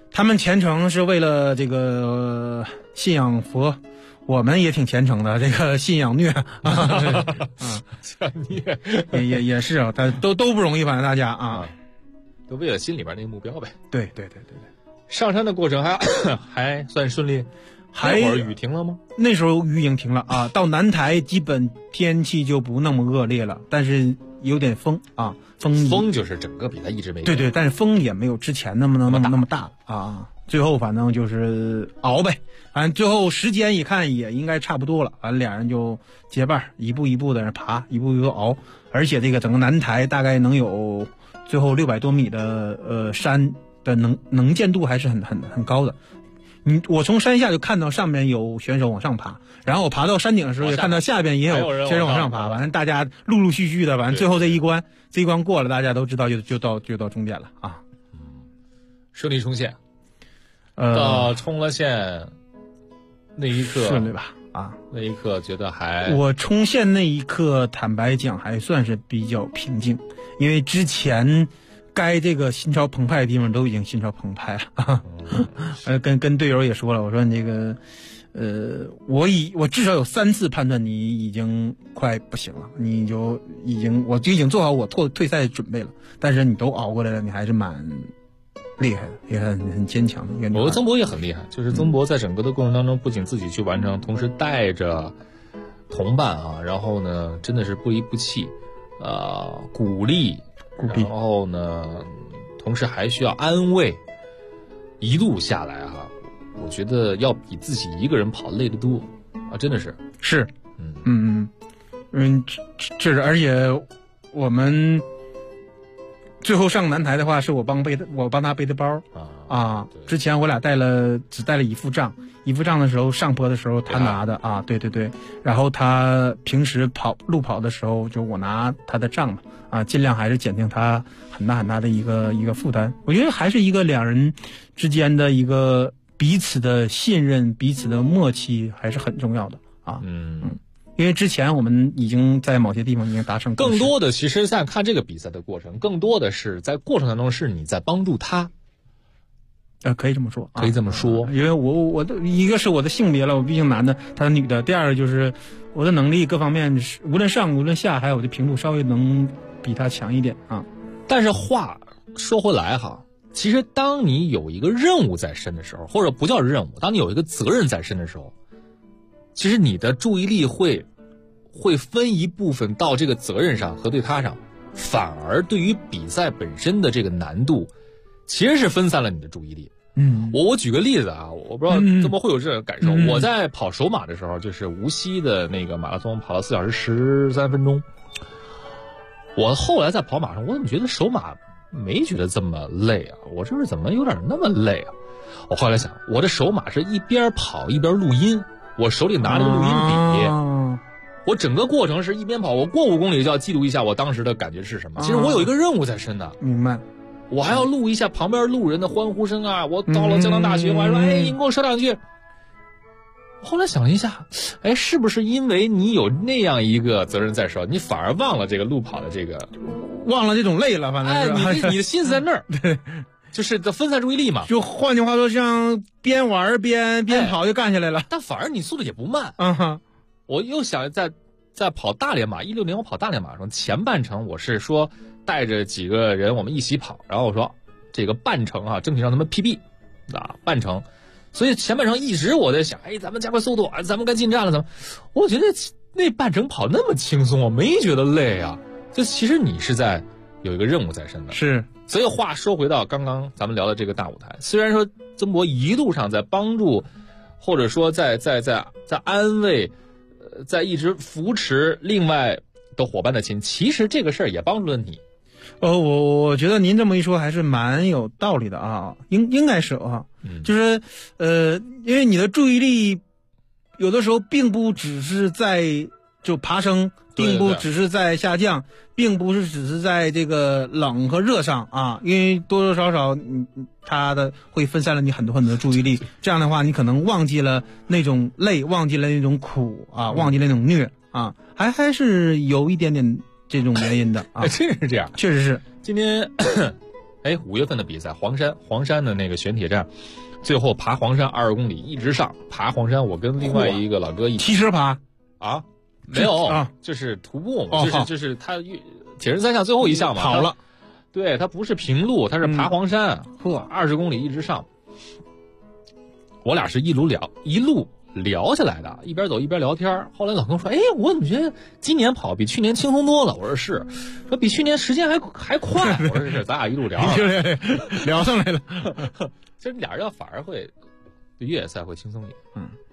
他们虔诚是为了这个信仰佛，我们也挺虔诚的，这个信仰虐信仰虐也是啊，但都不容易，反正大家啊， 都为了心里边那个目标呗。 对。 上山的过程还算顺利，那会儿雨停了吗？ 那时候雨已经停了啊，到南台基本天气就不那么恶劣了，但是有点风啊， 风就是整个比赛一直没对，但是风也没有之前那么大啊。最后反正就是熬呗，反正最后时间一看也应该差不多了，完俩人就结伴一步一步的爬，一步一步熬，而且这个整个南台大概能有最后600多米的山的能见度还是很高的。我从山下就看到上面有选手往上爬，然后我爬到山顶的时候也看到下边也有选手往上爬，反正大家陆陆续续的，反正最后这一关过了，大家都知道就到终点了啊。 顺利冲线，到冲了线那一刻顺利吧？啊， 那一刻觉得我冲线那一刻，坦白讲还算是比较平静，因为之前该这个心潮澎湃的地方都已经心潮澎湃了。跟队友也说了，我说你这个，我至少有3次判断你已经快不行了，我就已经做好我退赛的准备了，但是你都熬过来了，你还是蛮厉害的，也很坚强的一个女孩。 我的曾博也很厉害，就是曾博在整个的过程当中，不仅自己去完成，同时带着同伴啊，然后呢，真的是不离不弃，鼓励，然后呢，同时还需要安慰，一路下来哈，我觉得要比自己一个人跑累得多啊，真的是， 这是，而且我们最后上南台的话，是我帮他背的包啊。之前我俩只带了一副杖的时候，上坡的时候他拿的啊，对，然后他平时路跑的时候，就我拿他的杖嘛啊，尽量还是减轻他很大的一个负担。我觉得还是一个两人之间的一个彼此的信任、彼此的默契，还是很重要的啊。因为之前我们已经在某些地方已经达成更多的，其实在看这个比赛的过程，更多的是在过程当中是你在帮助他。 可以这么说， 可以这么说， 因为我的一个是我的性别了，我毕竟男的，他是女的；第二个就是我的能力各方面，无论上无论下，还有我的平度稍微能比他强一点啊。 但是话说回来哈，其实当你有一个任务在身的时候，或者不叫任务，当你有一个责任在身的时候，其实你的注意力会分一部分到这个责任上和对他上，反而对于比赛本身的这个难度，其实是分散了你的注意力。我举个例子啊，我不知道怎么会有这种感受。我在跑首马的时候，就是无锡的那个马拉松，跑了4小时13分钟。我后来在跑马上，我怎么觉得首马没觉得这么累啊？我这是怎么有点那么累啊？我后来想，我的首马是一边跑一边录音，我手里拿着个录音笔。我整个过程是一边跑，我过5公里就要记录一下我当时的感觉是什么。其实我有一个任务在身的， 明白。 我还要录一下旁边路人的欢呼声啊！我到了江南大学，我还说：“哎，你给我说2句。”后来想了一下，哎，是不是因为你有那样一个责任在手，你反而忘了这个路跑的这个， 忘了这种累了？反正是你的心思在那儿，对，就是分散注意力嘛。 就换句话说，像边玩边跑就干起来了。 但反而你速度也不慢。我又想在跑大连马，16年我跑大连马的时候，前半程我是说带着几个人我们一起跑，然后我说这个半程啊，争取让他们 PB 啊，半程。所以前半程一直我在想，哎，咱们加快速度，咱们该进站了，我觉得那半程跑那么轻松，我没觉得累啊。就其实你是在有一个任务在身的。 是。 所以话说回到刚刚咱们聊的这个大舞台，虽然说曾博一路上在帮助，或者说在安慰，在一直扶持另外的伙伴的心，其实这个事儿也帮助了你。 我觉得您这么一说还是蛮有道理的啊，应该是啊，就是因为你的注意力有的时候并不只是在就爬升，并不只是在下降，并不是只是在这个冷和热上啊，因为多多少少它的会分散了你很多的注意力，这样的话你可能忘记了那种累，忘记了那种苦啊，忘记了那种虐啊，还是有一点点这种原因的啊。 确实是这样， 确实是。 今天 5月份的比赛，黄山的那个悬铁站，最后爬黄山20公里一直上，爬黄山，我跟另外一个老哥一起骑车爬啊，没有啊，就是徒步嘛，就是他铁人三项最后一项嘛， 跑了， 对，他不是平路，他是爬黄山，20公里一直上，我俩是一路聊下来的，一边走一边聊天。后来老公说：“我怎么觉得今年跑比去年轻松多了？”我说：“是。”说比去年时间还快。我说：“是，咱俩一路聊聊上来了。” 其实俩人反而会对越野赛会轻松一点。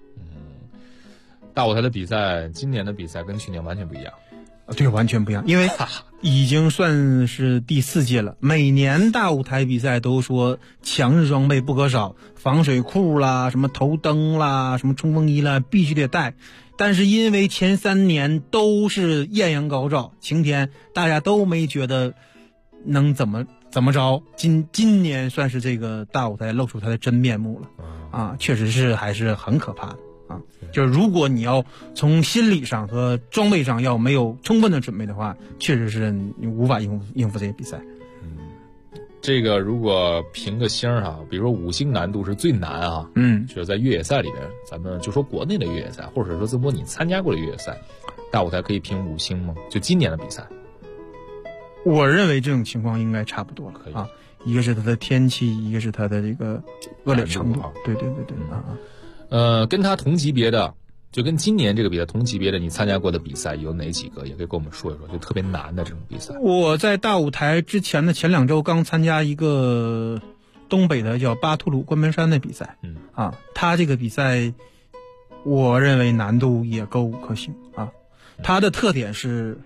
大舞台的比赛，今年的比赛跟去年完全不一样。 对，完全不一样，因为已经算是第4届了。每年大舞台比赛都说强势装备不可少，防水裤啦、什么头灯啦、什么冲锋衣啦，必须得带。但是因为前3年都是艳阳高照，晴天，大家都没觉得能怎么着。今年算是这个大舞台露出它的真面目了啊，确实是还是很可怕的。就是如果你要从心理上和装备上要没有充分的准备的话，确实是你无法应付这些比赛。 这个如果评个星哈，比如说5星难度是最难啊，就是在越野赛里边，咱们就说国内的越野赛，或者说这波你参加过的越野赛，大舞台可以评5星吗？就今年的比赛， 我认为这种情况应该差不多了啊。一个是它的天气，一个是它的这个恶劣程度。对跟他同级别的，就跟今年这个比赛同级别的，你参加过的比赛有哪几个？也可以跟我们说一说，就特别难的这种比赛。 我在大舞台之前的前2周刚参加一个东北的叫巴图鲁关门山的比赛，他这个比赛，我认为难度也够5颗星啊。它的特点是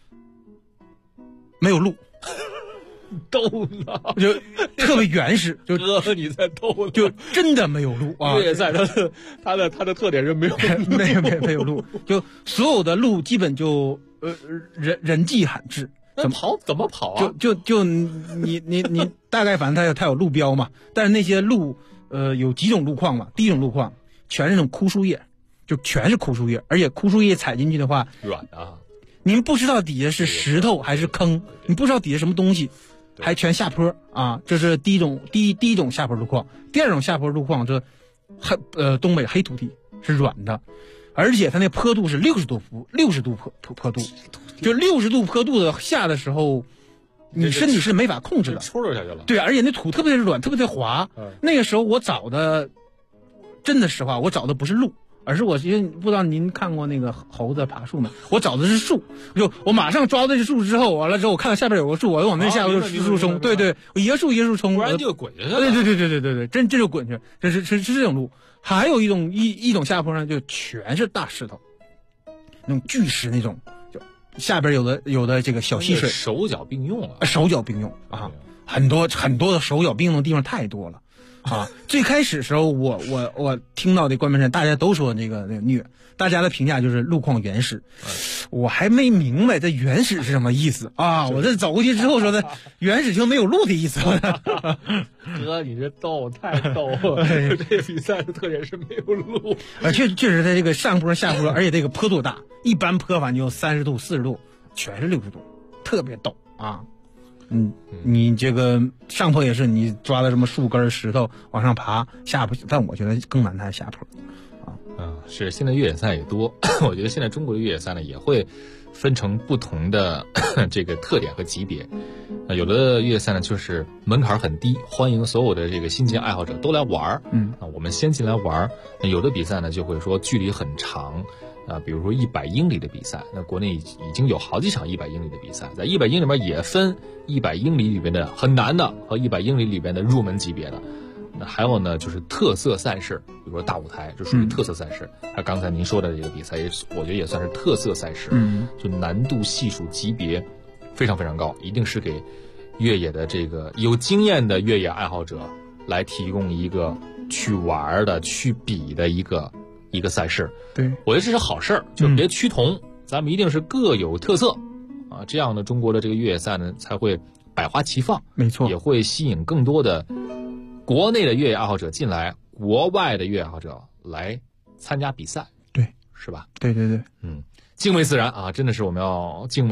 没有路。 逗呢， 就特别原始，就哥你在逗呢， 就真的没有路啊！ 越野赛它的特点是没有没有路，就所有的路基本就人迹罕至。 怎么跑啊？ 就你大概反正它有路标嘛，但是那些路有几种路况嘛，第一种路况全是那种枯树叶，就全是枯树叶，而且枯树叶踩进去的话软的， 您不知道底下是石头还是坑，你不知道底下什么东西。还全下坡啊！这是第一种下坡路况。第2种下坡路况，这东北黑土地是软的，而且它那坡度是60度坡度，就60度坡度的下的时候，你身体是没法控制的， 抽下去了。 对，而且那土特别软，特别的滑。那个时候我找的，真的实话，我找的不是路。而是我不知道您看过那个猴子爬树没？我找的是树，我马上抓到这树之后，完了之后我看到下边有个树，我就往那下边树冲，对，我一个树冲， 不然就滚下去了。 对，真就滚去，这是这种路。还有一种下坡呢，就全是大石头，那种巨石那种，就下边有的这个小溪水， 手脚并用了， 手脚并用啊，很多的手脚并用的地方太多了。最开始时候我听到的关门山，大家都说那个虐，大家的评价就是路况原始，我还没明白这原始是什么意思啊！我这走过去之后说的原始就没有路的意思。 哥，你这逗太逗了！这比赛的特点是没有路， 确实在这个上坡下坡，而且这个坡度大，一般坡反就30度40度，全是60度，特别陡啊！你这个上坡也是你抓的什么树根石头往上爬，下坡但我觉得更难的下坡是现在越野赛也多，我觉得现在中国的越野赛呢也会分成不同的这个特点和级别。有的越野赛呢就是门槛很低，欢迎所有的这个新进爱好者都来玩我们先进来玩。有的比赛呢就会说距离很长比如说100英里的比赛，那国内已经有好几场100英里的比赛，在100英里里面也分100英里里边的很难的和100英里里边的入门级别的。那还有呢，就是特色赛事，比如说大舞台，这属于特色赛事。还刚才您说的这个比赛，我觉得也算是特色赛事。就难度系数级别非常非常高，一定是给越野的这个有经验的越野爱好者来提供一个去玩的、去比的一个赛事。 对， 我觉得这是好事儿，就别趋同，咱们一定是各有特色这样的中国的这个越野赛呢才会百花齐放， 没错， 也会吸引更多的国内的越野爱好者进来，国外的越野爱好者来参加比赛， 对， 是吧？ 对， 敬畏自然真的是我们要敬畏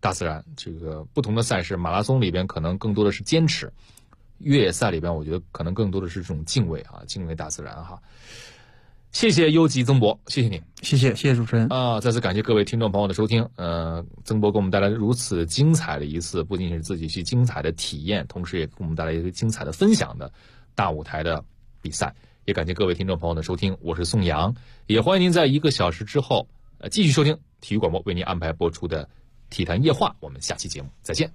大自然。这个不同的赛事，马拉松里边可能更多的是坚持，越野赛里边我觉得可能更多的是这种敬畏啊，敬畏大自然哈。谢谢优吉曾博，谢谢你， 谢谢主持人啊！再次感谢各位听众朋友的收听。曾博给我们带来如此精彩的一次，不仅是自己去精彩的体验，同时也给我们带来一个精彩的分享的大舞台的比赛。也感谢各位听众朋友的收听，我是宋阳，也欢迎您在1个小时之后继续收听体育广播为您安排播出的体坛夜话。我们下期节目再见。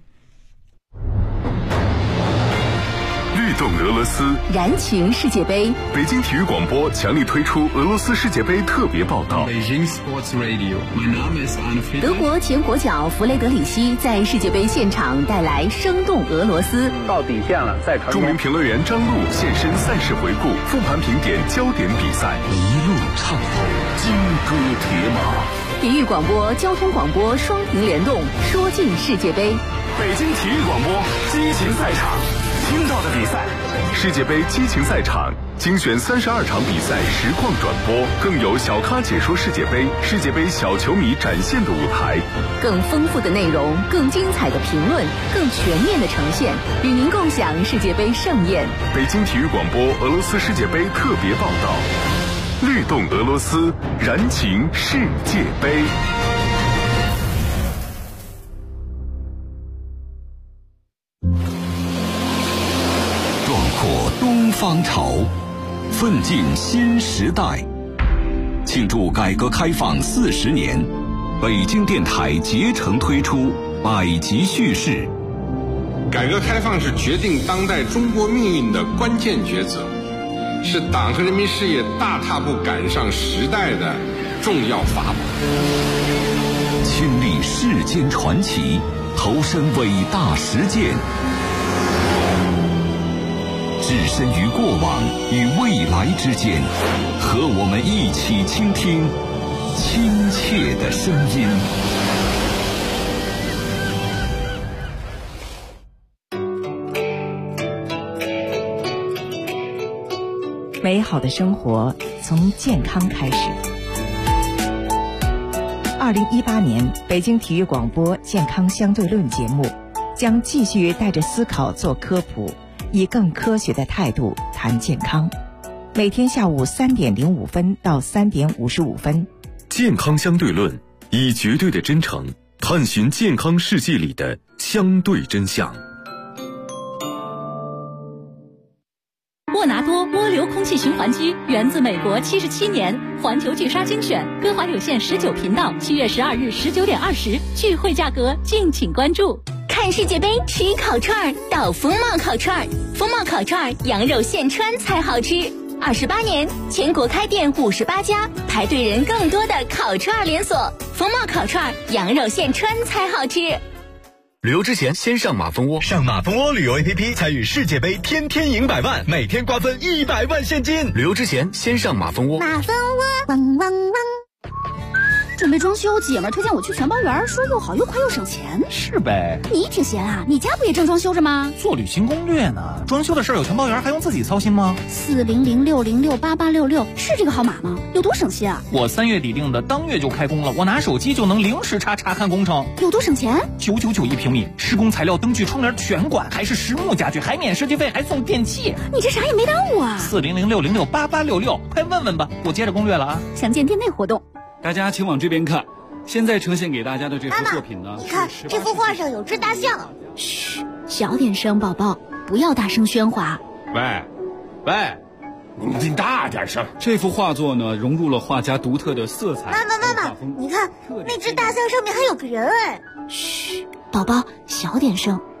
律动俄罗斯， 燃情世界杯。 北京体育广播强力推出俄罗斯世界杯特别报道。 德国前国脚弗雷德里希在世界杯现场带来生动俄罗斯。 到底线了，再传。 著名评论员张璐现身赛事回顾，复盘评点焦点比赛，一路畅走，金戈铁马。 体育广播、交通广播双屏联动，说尽世界杯。 北京体育广播激情赛场。听到的比赛，世界杯激情赛场精选32场比赛实况转播，更有小咖解说世界杯，世界杯小球迷展现的舞台， 更丰富的内容，更精彩的评论，更全面的呈现，与您共享世界杯盛宴。 北京体育广播俄罗斯世界杯特别报道，律动俄罗斯，燃情世界杯。 东方潮，奋进新时代。庆祝改革开放40年，北京电台竭诚推出百集叙事。 改革开放是决定当代中国命运的关键抉择，是党和人民事业大踏步赶上时代的重要法宝。 亲历世间传奇，投身伟大实践，置身于过往与未来之间，和我们一起倾听亲切的声音。 美好的生活从健康开始。2018年北京体育广播健康相对论节目将继续带着思考做科普，以更科学的态度谈健康。每天下午3点05分到3点55分。 健康相对论，以绝对的真诚探寻健康世界里的相对真相。 沃纳多涡流空气循环机源自美国77年环球巨鲨精选，歌华有线19频道7月12日19点20，聚会价格敬请关注。 看世界杯吃烤串到风貌烤串，风貌烤串羊肉现穿才好吃。28年，全国开店58家，排队人更多的烤串连锁。风貌烤串羊肉现穿才好吃。 旅游之前先上马蜂窝，上马蜂窝旅游 APP 参与世界杯，天天赢100万，每天瓜分100万现金。旅游之前先上马蜂窝。 马蜂窝，汪汪汪。 准备装修，姐们儿推荐我去全包园，说又好又快又省钱。 是呗， 你挺闲啊？你家不也正装修着吗？ 做旅行攻略呢。装修的事儿有全包园还用自己操心吗 ？4006068866是这个号码吗？有多省心啊？ 我3月底定的，当月就开工了。我拿手机就能零时差查看工程。 有多省钱 ？999一平米，施工材料、灯具、窗帘全管，还是实木家具，还免设计费，还送电器。 你这啥也没耽误啊 ！4006068866，快问问吧。我接着攻略了啊。 详见店内活动。 大家请往这边看，现在呈现给大家的这幅作品呢， 你看这幅画上有只大象。 嘘，小点声，宝宝，不要大声喧哗。 喂，你大点声。这幅画作呢，融入了画家独特的色彩。 妈妈，你看那只大象上面还有个人哎。 嘘，宝宝，小点声。